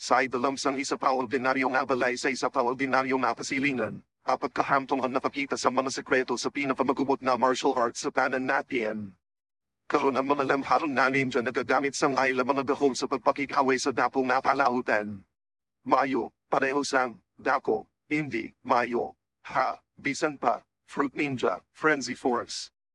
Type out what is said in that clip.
Sa idalam sang isa pa ordinaryong abalay sa isa pa ordinaryong napasilingan, apat kahamtong ang napakita sa mga sekreto sa pinapamagubot na martial arts sa tanan natin. Karon ang mga lamharang na ninja nagagamit sang ayla mga gahong sa pagpakikaway sa dapong napalautan. Mayo, pareho sang, dako, hindi, mayo, ha, bisan pa, Fruit Ninja, Frenzy Force.